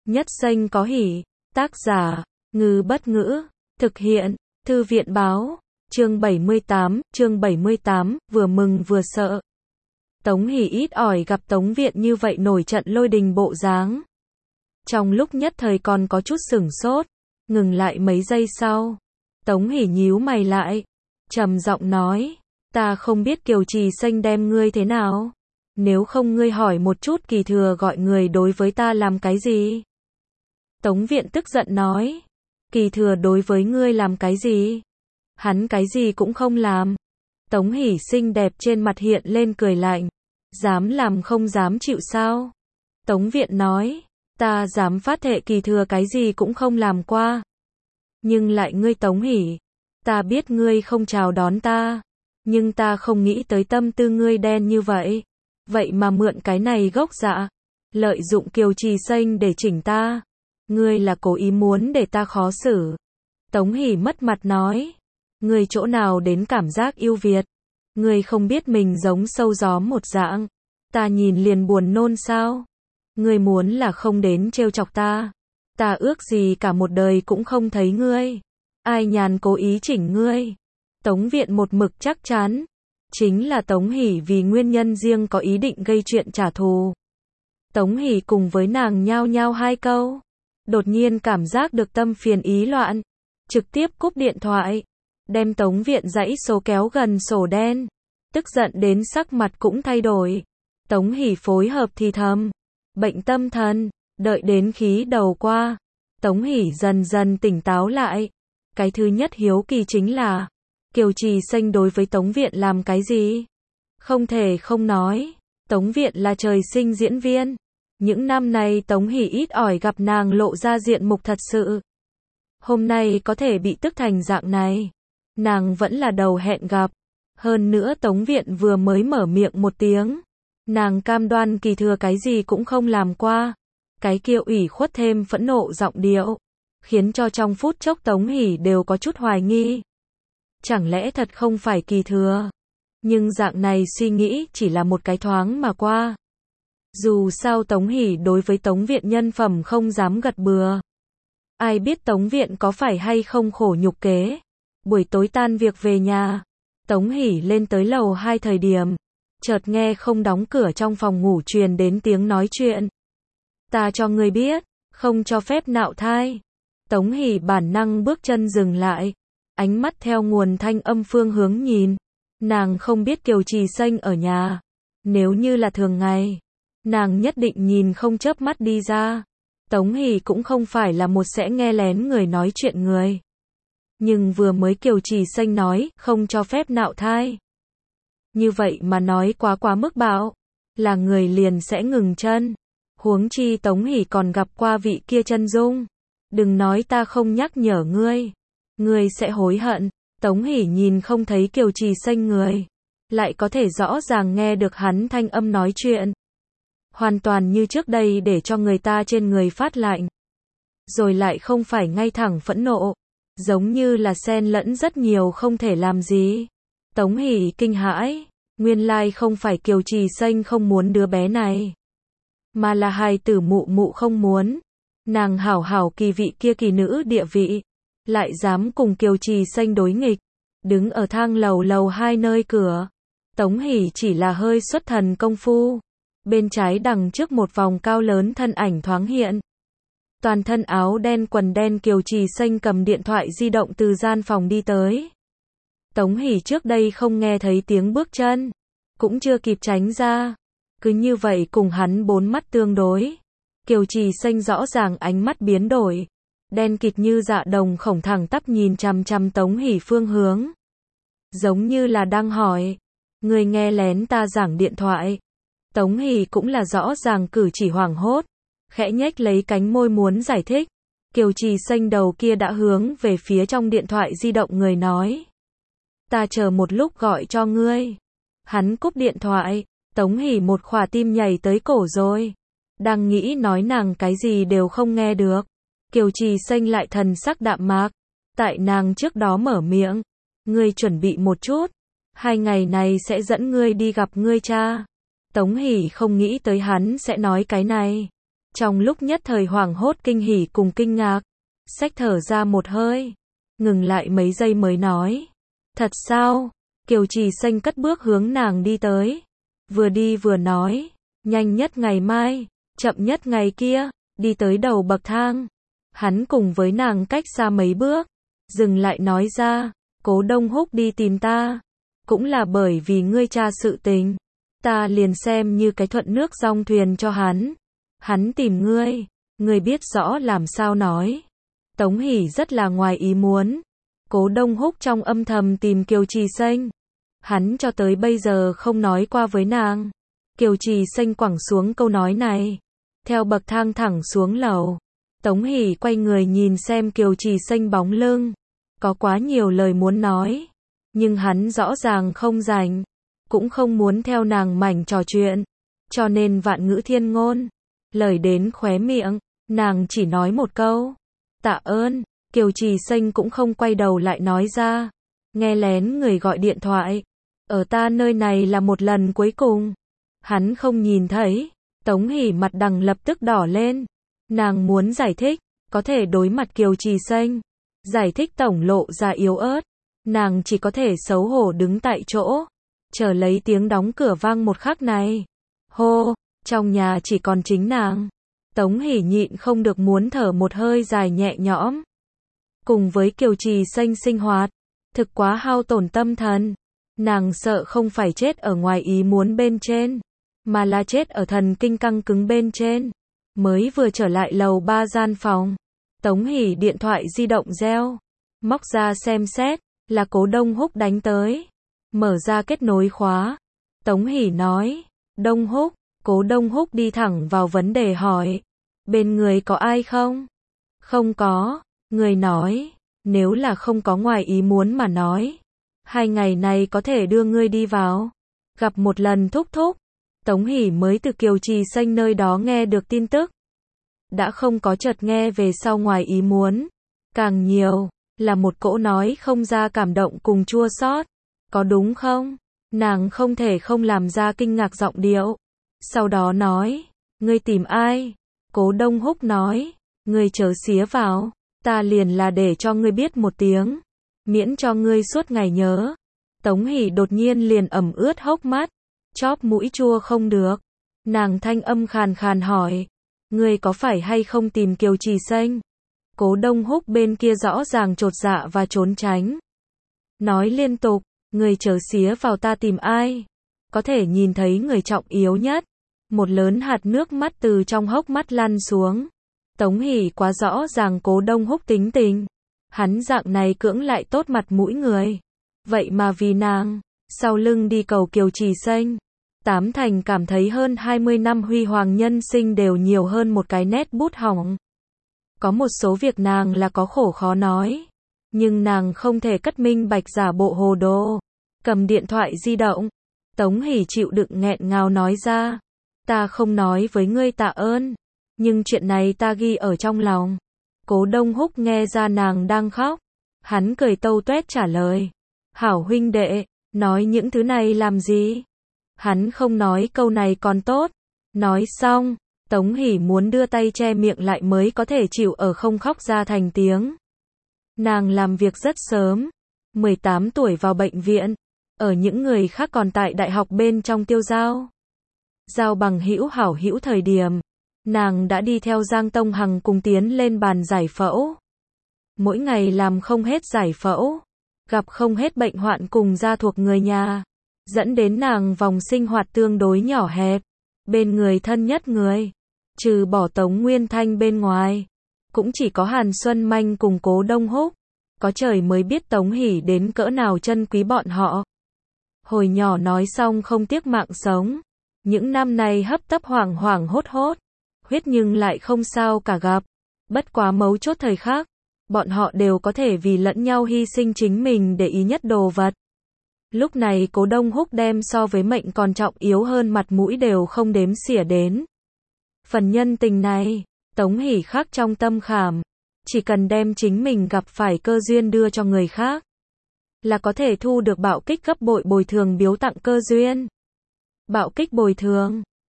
Nhất xanh có hỉ. Tác giả, Ngư Bất Ngữ. Thực hiện, Thư viện Báo. Chương 78, vừa mừng vừa sợ. Tống Hỷ ít ỏi gặp Tống Viện như vậy nổi trận lôi đình bộ dáng. Trong lúc nhất thời còn có chút sửng sốt, ngừng lại mấy giây sau. Tống Hỷ nhíu mày lại, trầm giọng nói, ta không biết Kiều Trì Xanh đem ngươi thế nào. Nếu không ngươi hỏi một chút Kỳ Thừa gọi người đối với ta làm cái gì? Tống Viện tức giận nói, Kỳ Thừa đối với ngươi làm cái gì? Hắn cái gì cũng không làm. Tống Hỷ xinh đẹp trên mặt hiện lên cười lạnh, dám làm không dám chịu sao? Tống Viện nói, ta dám phát thệ Kỳ Thừa cái gì cũng không làm qua. Nhưng lại ngươi Tống Hỷ, ta biết ngươi không chào đón ta, nhưng ta không nghĩ tới tâm tư ngươi đen như vậy. Vậy mà mượn cái này gốc dạ, lợi dụng Kiều Trì Xanh để chỉnh ta. Ngươi là cố ý muốn để ta khó xử. Tống Hỷ mất mặt nói, ngươi chỗ nào đến cảm giác yêu Việt? Ngươi không biết mình giống sâu gió một dạng, ta nhìn liền buồn nôn sao? Ngươi muốn là không đến trêu chọc ta. Ta ước gì cả một đời cũng không thấy ngươi. Ai nhàn cố ý chỉnh ngươi? Tống Viện một mực chắc chắn, chính là Tống Hỷ vì nguyên nhân riêng có ý định gây chuyện trả thù. Tống Hỷ cùng với nàng nhao nhao hai câu, đột nhiên cảm giác được tâm phiền ý loạn, trực tiếp cúp điện thoại, đem Tống Viện dãy số kéo gần sổ đen, tức giận đến sắc mặt cũng thay đổi. Tống Hỷ phối hợp thì thầm, bệnh tâm thần. Đợi đến khí đầu qua, Tống Hỷ dần dần tỉnh táo lại. Cái thứ nhất hiếu kỳ chính là, Kiều Trì Xanh đối với Tống Viện làm cái gì? Không thể không nói, Tống Viện là trời sinh diễn viên. Những năm này Tống Hỷ ít ỏi gặp nàng lộ ra diện mục thật sự. Hôm nay có thể bị tức thành dạng này, nàng vẫn là đầu hẹn gặp. Hơn nữa Tống Viện vừa mới mở miệng một tiếng, nàng cam đoan Kỳ Thừa cái gì cũng không làm qua. Cái kia ủy khuất thêm phẫn nộ giọng điệu, khiến cho trong phút chốc Tống Hỷ đều có chút hoài nghi. Chẳng lẽ thật không phải Kỳ Thừa? Nhưng dạng này suy nghĩ chỉ là một cái thoáng mà qua. Dù sao Tống Hỷ đối với Tống Viện nhân phẩm không dám gật bừa. Ai biết Tống Viện có phải hay không khổ nhục kế. Buổi tối tan việc về nhà, Tống Hỷ lên tới lầu 2 thời điểm, chợt nghe không đóng cửa trong phòng ngủ truyền đến tiếng nói chuyện. Ta cho ngươi biết, không cho phép nạo thai. Tống Hỷ bản năng bước chân dừng lại, ánh mắt theo nguồn thanh âm phương hướng nhìn. Nàng không biết Kiều Trì Xanh ở nhà. Nếu như là thường ngày, nàng nhất định nhìn không chớp mắt đi ra. Tống Hỷ cũng không phải là một sẽ nghe lén người nói chuyện người. Nhưng vừa mới Kiều Trì Xanh nói, không cho phép nạo thai. Như vậy mà nói quá mức bạo, là người liền sẽ ngừng chân. Huống chi Tống Hỷ còn gặp qua vị kia chân dung. Đừng nói ta không nhắc nhở ngươi, ngươi sẽ hối hận. Tống Hỷ nhìn không thấy Kiều Trì Xanh người, lại có thể rõ ràng nghe được hắn thanh âm nói chuyện. Hoàn toàn như trước đây để cho người ta trên người phát lạnh. Rồi lại không phải ngay thẳng phẫn nộ, giống như là xen lẫn rất nhiều không thể làm gì. Tống Hỷ kinh hãi, nguyên lai không phải Kiều Trì Xanh không muốn đứa bé này, mà là hài tử mụ mụ không muốn. Nàng hảo hảo kỳ vị kia kỳ nữ địa vị, lại dám cùng Kiều Trì Xanh đối nghịch. Đứng ở thang lầu 2 nơi cửa, Tống Hỷ chỉ là hơi xuất thần công phu. Bên trái đằng trước một vòng cao lớn thân ảnh thoáng hiện. Toàn thân áo đen quần đen Kiều Trì Xanh cầm điện thoại di động từ gian phòng đi tới. Tống Hỷ trước đây không nghe thấy tiếng bước chân, cũng chưa kịp tránh ra. Cứ như vậy cùng hắn bốn mắt tương đối. Kiều Trì Xanh rõ ràng ánh mắt biến đổi, đen kịt như dạ đồng khổng thẳng tắp nhìn chằm chằm Tống Hỷ phương hướng. Giống như là đang hỏi, người nghe lén ta giảng điện thoại. Tống Hỷ cũng là rõ ràng cử chỉ hoảng hốt, khẽ nhếch lấy cánh môi muốn giải thích. Kiều Trì Xanh đầu kia đã hướng về phía trong điện thoại di động người nói, ta chờ một lúc gọi cho ngươi. Hắn cúp điện thoại. Tống Hỷ một khỏa tim nhảy tới cổ rồi. Đang nghĩ nói nàng cái gì đều không nghe được. Kiều Trì Xanh lại thần sắc đạm mạc. Tại nàng trước đó mở miệng. Ngươi chuẩn bị một chút. 2 ngày này sẽ dẫn ngươi đi gặp ngươi cha. Tống Hỷ không nghĩ tới hắn sẽ nói cái này. Trong lúc nhất thời hoảng hốt kinh hỉ cùng kinh ngạc, xách thở ra một hơi, ngừng lại mấy giây mới nói. Thật sao? Kiều Trì Xanh cất bước hướng nàng đi tới. Vừa đi vừa nói, nhanh nhất ngày mai, chậm nhất ngày kia, đi tới đầu bậc thang. Hắn cùng với nàng cách xa mấy bước, dừng lại nói ra, Cố Đông Húc đi tìm ta, cũng là bởi vì ngươi tra sự tình, ta liền xem như cái thuận nước dong thuyền cho hắn. Hắn tìm ngươi, ngươi biết rõ làm sao nói. Tống Hỷ rất là ngoài ý muốn. Cố Đông Húc trong âm thầm tìm Kiều Trì Xanh. Hắn cho tới bây giờ không nói qua với nàng. Kiều Trì Xanh quẳng xuống câu nói này, theo bậc thang thẳng xuống lầu. Tống Hỷ quay người nhìn xem Kiều Trì Xanh bóng lưng, có quá nhiều lời muốn nói, nhưng hắn rõ ràng không rảnh, cũng không muốn theo nàng mảnh trò chuyện, cho nên vạn ngữ thiên ngôn, lời đến khóe miệng, nàng chỉ nói một câu, tạ ơn. Kiều Trì Xanh cũng không quay đầu lại nói ra, nghe lén người gọi điện thoại, ở ta nơi này là một lần cuối cùng. Hắn không nhìn thấy. Tống Hỷ mặt đằng lập tức đỏ lên, nàng muốn giải thích, có thể đối mặt Kiều Trì Xanh, giải thích tổng lộ ra yếu ớt, nàng chỉ có thể xấu hổ đứng tại chỗ, chờ lấy tiếng đóng cửa vang một khắc này. Hô, trong nhà chỉ còn chính nàng. Tống Hỷ nhịn không được muốn thở một hơi dài nhẹ nhõm. Cùng với Kiều Trì Xanh sinh hoạt, thực quá hao tổn tâm thần. Nàng sợ không phải chết ở ngoài ý muốn bên trên, mà là chết ở thần kinh căng cứng bên trên. Mới vừa trở lại lầu 3 gian phòng, Tống Hỷ điện thoại di động reo, móc ra xem xét, là Cố Đông Húc đánh tới. Mở ra kết nối khóa, Tống Hỷ nói, Đông Húc. Cố Đông Húc đi thẳng vào vấn đề hỏi, bên người có ai không? Không có. Người nói, nếu là không có ngoài ý muốn mà nói, 2 ngày này có thể đưa ngươi đi vào, gặp một lần thúc thúc. Tống Hỷ mới từ Kiều Trì Xanh nơi đó nghe được tin tức, đã không có chợt nghe về sau ngoài ý muốn, càng nhiều là một cỗ nói không ra cảm động cùng chua xót. Có đúng không? Nàng không thể không làm ra kinh ngạc giọng điệu. Sau đó nói, ngươi tìm ai? Cố Đông Húc nói, ngươi chớ xía vào, ta liền là để cho ngươi biết một tiếng, miễn cho ngươi suốt ngày nhớ. Tống Hỷ đột nhiên liền ẩm ướt hốc mắt, chóp mũi chua không được. Nàng thanh âm khàn khàn hỏi, ngươi có phải hay không tìm Kiều Trì Xanh? Cố Đông Húc bên kia rõ ràng chột dạ và trốn tránh, nói liên tục, ngươi chớ xía vào, ta tìm ai? Có thể nhìn thấy người trọng yếu nhất. Một lớn hạt nước mắt từ trong hốc mắt lăn xuống. Tống Hỷ quá rõ ràng Cố Đông Húc tính tình. Hắn dạng này cưỡng lại tốt mặt mũi người. Vậy mà vì nàng, sau lưng đi cầu Kiều Trì Xanh. Tám thành cảm thấy hơn 20 năm huy hoàng nhân sinh đều nhiều hơn một cái nét bút hỏng. Có một số việc nàng là có khổ khó nói, nhưng nàng không thể cất minh bạch giả bộ hồ đồ. Cầm điện thoại di động, Tống Hỷ chịu đựng nghẹn ngào nói ra, ta không nói với ngươi tạ ơn, nhưng chuyện này ta ghi ở trong lòng. Cố Đông Húc nghe ra nàng đang khóc, hắn cười tâu tuét trả lời, hảo huynh đệ, nói những thứ này làm gì? Hắn không nói câu này còn tốt. Nói xong, Tống Hỷ muốn đưa tay che miệng lại mới có thể chịu ở không khóc ra thành tiếng. Nàng làm việc rất sớm, 18 tuổi vào bệnh viện, ở những người khác còn tại đại học bên trong tiêu giao. Giao bằng hữu hảo hữu thời điểm, nàng đã đi theo Giang Tông Hằng cùng tiến lên bàn giải phẫu. Mỗi ngày làm không hết giải phẫu, gặp không hết bệnh hoạn cùng gia thuộc người nhà, dẫn đến nàng vòng sinh hoạt tương đối nhỏ hẹp. Bên người thân nhất người, trừ bỏ Tống Nguyên Thanh bên ngoài, cũng chỉ có Hàn Xuân Manh cùng Cố Đông Húc. Có trời mới biết Tống Hỷ đến cỡ nào trân quý bọn họ. Hồi nhỏ nói xong không tiếc mạng sống, những năm này hấp tấp hoảng hoảng hốt hốt, huyết nhưng lại không sao cả gặp. Bất quá mấu chốt thời khắc, bọn họ đều có thể vì lẫn nhau hy sinh chính mình để ý nhất đồ vật. Lúc này Cố Đông Húc đem so với mệnh còn trọng yếu hơn mặt mũi đều không đếm xỉa đến. Phần nhân tình này, Tống Hỷ khắc trong tâm khảm, chỉ cần đem chính mình gặp phải cơ duyên đưa cho người khác, là có thể thu được bạo kích gấp bội bồi thường biếu tặng cơ duyên. Bạo kích bồi thường